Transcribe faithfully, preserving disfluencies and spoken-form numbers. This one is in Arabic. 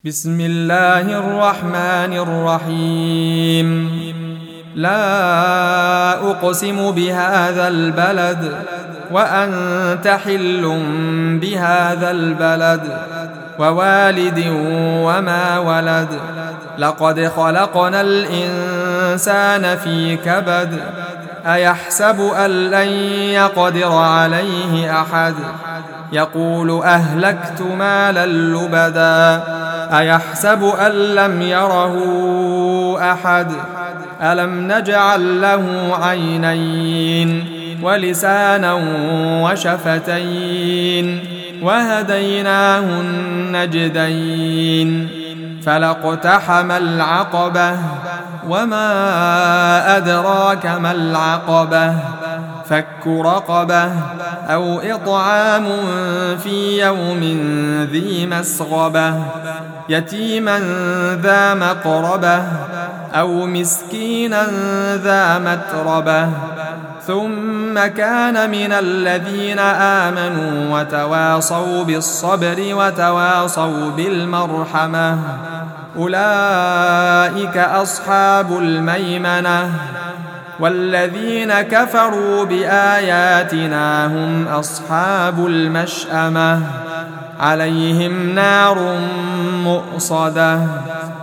بسم الله الرحمن الرحيم. لا أقسم بهذا البلد وأنت حل بهذا البلد ووالد وما ولد. لقد خلقنا الإنسان في كبد. أيحسب أن لن يقدر عليه أحد. يقول أهلكت مالا لبدا. أيحسب أن لم يره أحد. ألم نجعل له عينين ولسانا وشفتين وهديناه النجدين. فلاقتحم العقبة وما أدراك ما العقبة. فك رقبة أو إطعام في يوم ذي مسغبة. يتيما ذا مقربة أو مسكينا ذا متربة. ثم كان من الذين آمنوا وتواصوا بالصبر وتواصوا بالمرحمة. أولئك أصحاب الميمنة. والذين كفروا بآياتنا هم أصحاب المشأمة. عليهم نار مؤصدة.